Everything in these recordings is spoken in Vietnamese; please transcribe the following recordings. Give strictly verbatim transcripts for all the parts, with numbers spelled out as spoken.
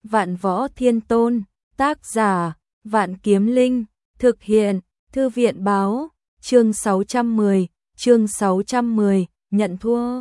Vạn Võ Thiên Tôn, tác giả, Vạn Kiếm Linh, thực hiện, Thư viện báo, chương sáu trăm mười, chương sáu trăm mười, nhận thua.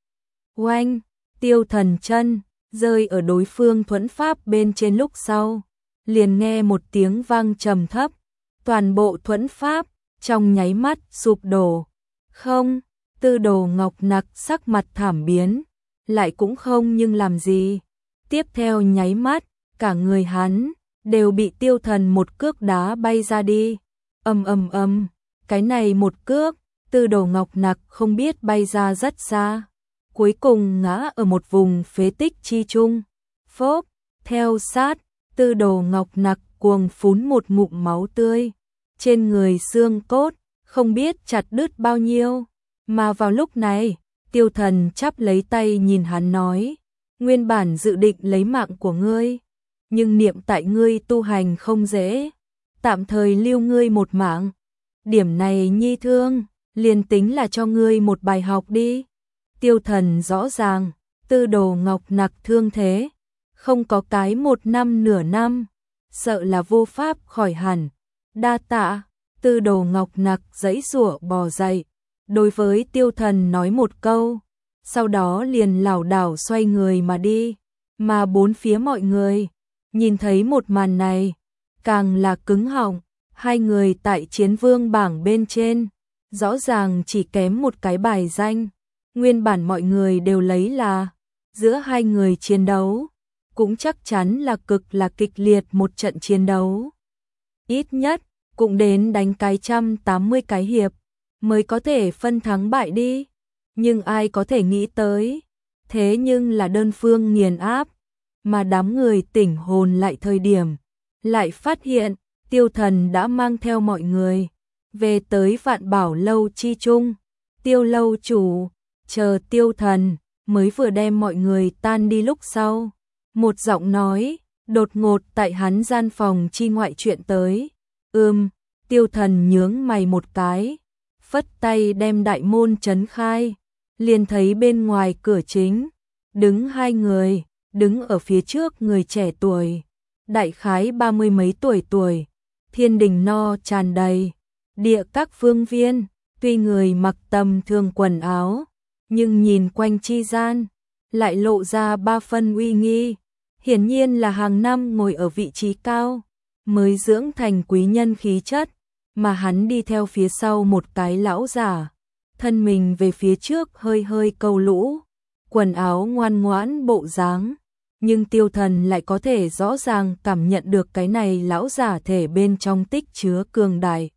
Oanh, Tiêu Thần chân rơi ở đối phương thuẫn pháp bên trên lúc sau, liền nghe một tiếng vang trầm thấp, toàn bộ thuẫn pháp trong nháy mắt sụp đổ. Không, Tư Đồ Ngọc Nặc sắc mặt thảm biến, lại cũng không nhưng làm gì. Tiếp theo nháy mắt, cả người hắn đều bị Tiêu Thần một cước đá bay ra đi. Ầm ầm ầm, cái này một cước, Tư Đồ Ngọc Nặc không biết bay ra rất xa, cuối cùng ngã ở một vùng phế tích chi trung. Phốp, theo sát, Tư Đồ Ngọc Nặc cuồng phún một ngụm máu tươi, trên người xương cốt không biết chặt đứt bao nhiêu. Mà vào lúc này, Tiêu Thần chắp lấy tay nhìn hắn nói, nguyên bản dự định lấy mạng của ngươi, nhưng niệm tại ngươi tu hành không dễ, tạm thời lưu ngươi một mạng. Điểm này nhi thương, liền tính là cho ngươi một bài học đi. Tiêu Thần rõ ràng, Tư Đồ Ngọc Nặc thương thế, không có cái một năm nửa năm, sợ là vô pháp khỏi hẳn. Đa tạ. Tư Đồ Ngọc Nặc giãy giụa bò dậy, đối với Tiêu Thần nói một câu, sau đó liền lảo đảo xoay người mà đi. Mà bốn phía mọi người nhìn thấy một màn này, càng là cứng họng. Hai người tại chiến vương bảng bên trên, rõ ràng chỉ kém một cái bài danh. Nguyên bản mọi người đều lấy là giữa hai người chiến đấu, cũng chắc chắn là cực là kịch liệt một trận chiến đấu. Ít nhất cũng đến đánh cái trăm tám mươi cái hiệp mới có thể phân thắng bại đi. Nhưng ai có thể nghĩ tới, thế nhưng là đơn phương nghiền áp, mà đám người tỉnh hồn lại thời điểm, lại phát hiện Tiêu Thần đã mang theo mọi người về tới Vạn Bảo Lâu chi trung. Tiêu lâu chủ, chờ Tiêu Thần mới vừa đem mọi người tan đi lúc sau, một giọng nói đột ngột tại hắn gian phòng chi ngoại chuyện tới. Ừm, Tiêu Thần nhướng mày một cái, phất tay đem đại môn trấn khai, liền thấy bên ngoài cửa chính đứng hai người, đứng ở phía trước người trẻ tuổi, đại khái ba mươi mấy tuổi tuổi, thiên đình no tràn đầy, địa các phương viên, tuy người mặc tầm thường quần áo, nhưng nhìn quanh chi gian, lại lộ ra ba phân uy nghi, hiển nhiên là hàng năm ngồi ở vị trí cao, mới dưỡng thành quý nhân khí chất, mà hắn đi theo phía sau một cái lão giả, thân mình về phía trước hơi hơi câu lũ, quần áo ngoan ngoãn bộ dáng. Nhưng Tiêu Thần lại có thể rõ ràng cảm nhận được cái này lão giả thể bên trong tích chứa cường đại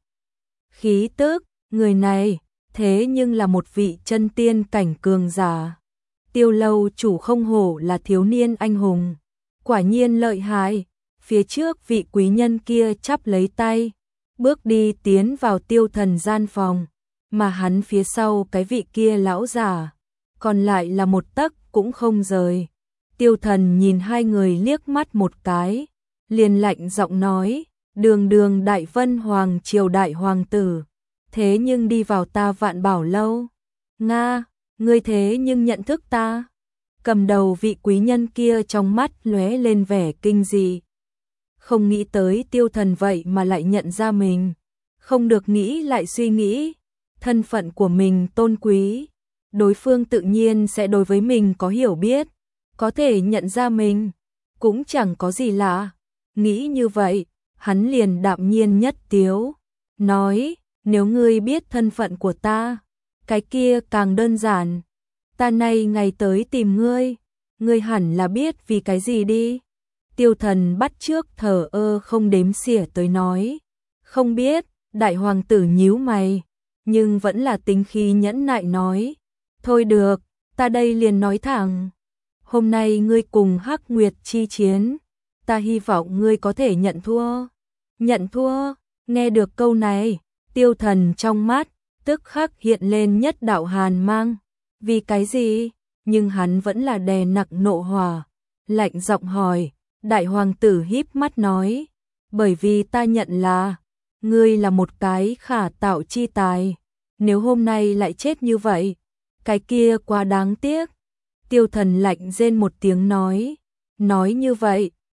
khí tức, người này thế nhưng là một vị chân tiên cảnh cường giả. Tiêu lâu chủ không hổ là thiếu niên anh hùng, quả nhiên lợi hại. Phía trước vị quý nhân kia chắp lấy tay, bước đi tiến vào Tiêu Thần gian phòng, mà hắn phía sau cái vị kia lão giả, còn lại là một tấc cũng không rời. Tiêu Thần nhìn hai người liếc mắt một cái, liền lạnh giọng nói, đường đường Đại Vân Hoàng triều đại hoàng tử, thế nhưng đi vào ta Vạn Bảo Lâu. Nga, ngươi thế nhưng nhận thức ta? Cầm đầu vị quý nhân kia trong mắt lóe lên vẻ kinh dị. Không nghĩ tới Tiêu Thần vậy mà lại nhận ra mình, không được nghĩ lại suy nghĩ, thân phận của mình tôn quý, đối phương tự nhiên sẽ đối với mình có hiểu biết, có thể nhận ra mình, cũng chẳng có gì lạ. Nghĩ như vậy, hắn liền đạm nhiên nhất tiếu, nói, nếu ngươi biết thân phận của ta, cái kia càng đơn giản, ta nay ngày tới tìm ngươi, ngươi hẳn là biết vì cái gì đi. Tiêu Thần bắt trước thờ ơ không đếm xỉa tới nói, không biết. Đại hoàng tử nhíu mày, nhưng vẫn là tính khí nhẫn nại nói, thôi được, ta đây liền nói thẳng, hôm nay ngươi cùng Hắc Nguyệt chi chiến, ta hy vọng ngươi có thể nhận thua. Nhận thua? Nghe được câu này, Tiêu Thần trong mắt tức khắc hiện lên nhất đạo hàn mang. Vì cái gì? Nhưng hắn vẫn là đè nặng nộ hỏa, lạnh giọng hỏi. Đại hoàng tử híp mắt nói, bởi vì ta nhận là ngươi là một cái khả tạo chi tài, nếu hôm nay lại chết như vậy, cái kia quá đáng tiếc. Tiêu Thần lạnh rên một tiếng nói, nói như vậy,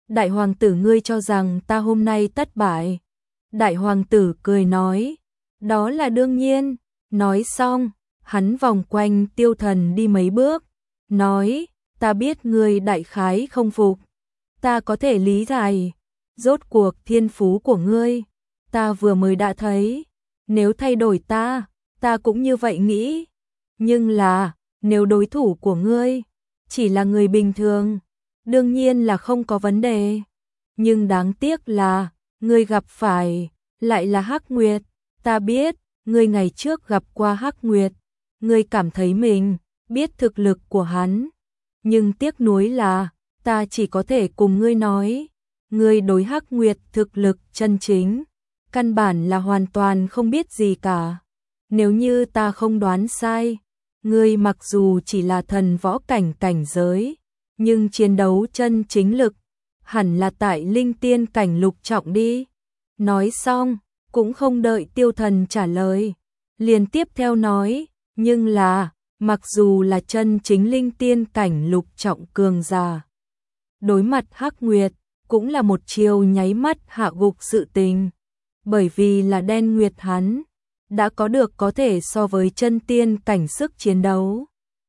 Đại hoàng tử ngươi cho rằng ta hôm nay thất bại. Đại hoàng tử cười nói, đó là đương nhiên. Nói xong, hắn vòng quanh Tiêu Thần đi mấy bước, nói, ta biết ngươi đại khái không phục. Ta có thể lý giải, rốt cuộc thiên phú của ngươi, ta vừa mới đã thấy, nếu thay đổi ta, ta cũng như vậy nghĩ. Nhưng là, nếu đối thủ của ngươi chỉ là người bình thường, đương nhiên là không có vấn đề. Nhưng đáng tiếc là, ngươi gặp phải lại là Hắc Nguyệt. Ta biết, ngươi ngày trước gặp qua Hắc Nguyệt, ngươi cảm thấy mình biết thực lực của hắn. Nhưng tiếc nuối là, ta chỉ có thể cùng ngươi nói, ngươi đối Hắc Nguyệt thực lực chân chính, căn bản là hoàn toàn không biết gì cả. Nếu như ta không đoán sai, ngươi mặc dù chỉ là thần võ cảnh cảnh giới, nhưng chiến đấu chân chính lực, hẳn là tại linh tiên cảnh lục trọng đi. Nói xong, cũng không đợi Tiêu Thần trả lời, liền tiếp theo nói, nhưng là, mặc dù là chân chính linh tiên cảnh lục trọng cường giả, đối mặt Hắc Nguyệt, cũng là một chiều nháy mắt hạ gục sự tình. Bởi vì là đen nguyệt hắn, đã có được có thể so với chân tiên cảnh sức chiến đấu.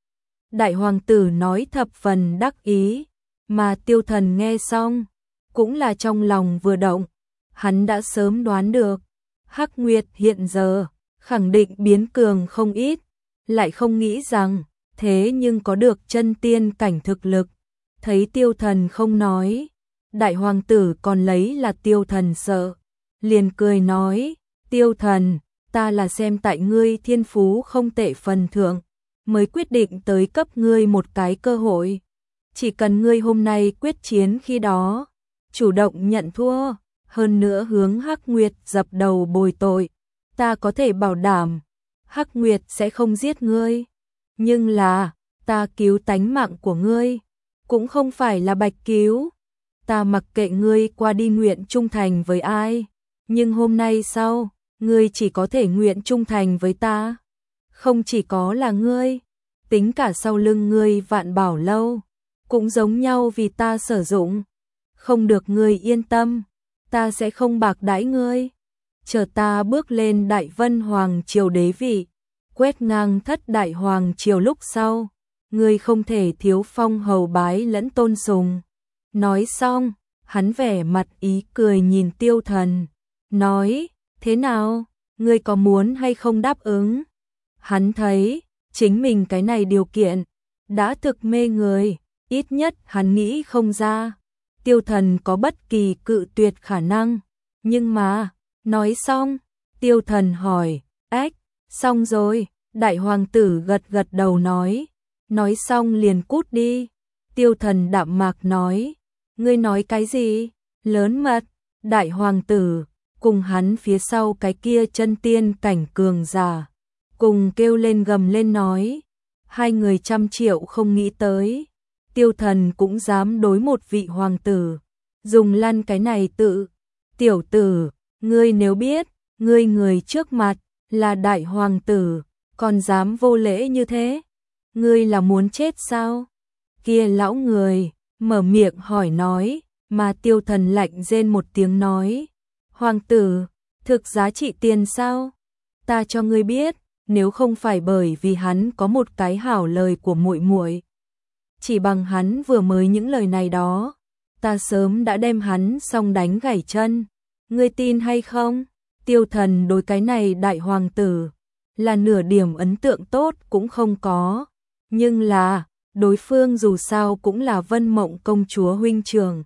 Đại hoàng tử nói thập phần đắc ý, mà Tiêu Thần nghe xong, cũng là trong lòng vừa động. Hắn đã sớm đoán được, Hắc Nguyệt hiện giờ, khẳng định biến cường không ít, lại không nghĩ rằng, thế nhưng có được chân tiên cảnh thực lực. Thấy Tiêu Thần không nói, đại hoàng tử còn lấy là Tiêu Thần sợ, liền cười nói, Tiêu Thần, ta là xem tại ngươi thiên phú không tệ phần thượng, mới quyết định tới cấp ngươi một cái cơ hội. Chỉ cần ngươi hôm nay quyết chiến khi đó, chủ động nhận thua, hơn nữa hướng Hắc Nguyệt dập đầu bồi tội, ta có thể bảo đảm, Hắc Nguyệt sẽ không giết ngươi. Nhưng là, ta cứu tánh mạng của ngươi, cũng không phải là bạch cứu. Ta mặc kệ ngươi qua đi nguyện trung thành với ai, nhưng hôm nay sau, ngươi chỉ có thể nguyện trung thành với ta. Không chỉ có là ngươi, tính cả sau lưng ngươi Vạn Bảo Lâu, cũng giống nhau vì ta sử dụng. Không được ngươi yên tâm, ta sẽ không bạc đãi ngươi. Chờ ta bước lên Đại Vân Hoàng triều đế vị, quét ngang thất đại hoàng triều lúc sau, ngươi không thể thiếu phong hầu bái lẫn tôn sùng. Nói xong, hắn vẻ mặt ý cười nhìn Tiêu Thần, nói, thế nào, ngươi có muốn hay không đáp ứng? Hắn thấy, chính mình cái này điều kiện, đã thực mê người, ít nhất hắn nghĩ không ra. Tiêu Thần có bất kỳ cự tuyệt khả năng, nhưng mà, nói xong, Tiêu Thần hỏi, ách, xong rồi, đại hoàng tử gật gật đầu nói, nói xong liền cút đi. Tiêu Thần đạm mạc nói, ngươi nói cái gì, lớn mật. Đại hoàng tử, cùng hắn phía sau cái kia chân tiên cảnh cường giả, cùng kêu lên gầm lên nói, hai người trăm triệu không nghĩ tới. Tiêu Thần cũng dám đối một vị hoàng tử, dùng lăn cái này tự. Tiểu tử, ngươi nếu biết, ngươi người trước mặt, là đại hoàng tử, còn dám vô lễ như thế, ngươi là muốn chết sao? Kia lão người, mở miệng hỏi nói, mà Tiêu Thần lạnh rên một tiếng nói, hoàng tử, thực giá trị tiền sao? Ta cho ngươi biết, nếu không phải bởi vì hắn có một cái hảo lời của muội muội, chỉ bằng hắn vừa mới những lời này đó, ta sớm đã đem hắn xong đánh gãy chân. Ngươi tin hay không? Tiêu Thần đối cái này đại hoàng tử, là nửa điểm ấn tượng tốt cũng không có. Nhưng là, đối phương dù sao cũng là Vân Mộng công chúa huynh trưởng.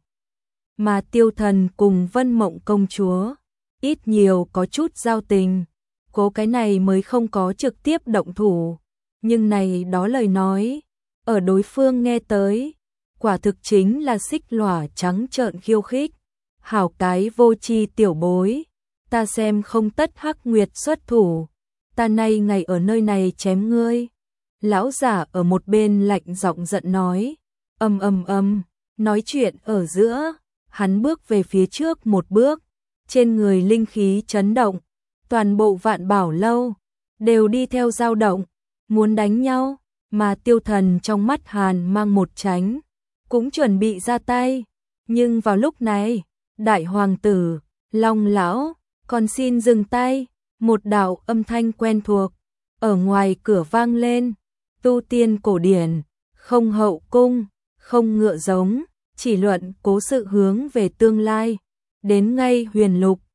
Mà Tiêu Thần cùng Vân Mộng công chúa, ít nhiều có chút giao tình. Cố cái này mới không có trực tiếp động thủ. Nhưng này đó lời nói, ở đối phương nghe tới, quả thực chính là xích lỏa trắng trợn khiêu khích. Hảo cái vô tri tiểu bối, ta xem không tất Hắc Nguyệt xuất thủ, ta nay ngày ở nơi này chém ngươi. Lão giả ở một bên lạnh giọng giận nói, ầm ầm ầm, nói chuyện ở giữa, hắn bước về phía trước một bước, trên người linh khí chấn động, toàn bộ Vạn Bảo Lâu đều đi theo dao động, muốn đánh nhau, mà Tiêu Thần trong mắt hàn mang một tránh, cũng chuẩn bị ra tay. Nhưng vào lúc này, đại hoàng tử, Long lão, còn xin dừng tay, một đạo âm thanh quen thuộc, ở ngoài cửa vang lên, tu tiên cổ điển, không hậu cung, không ngựa giống, chỉ luận cố sự hướng về tương lai, đến ngay huyền lục,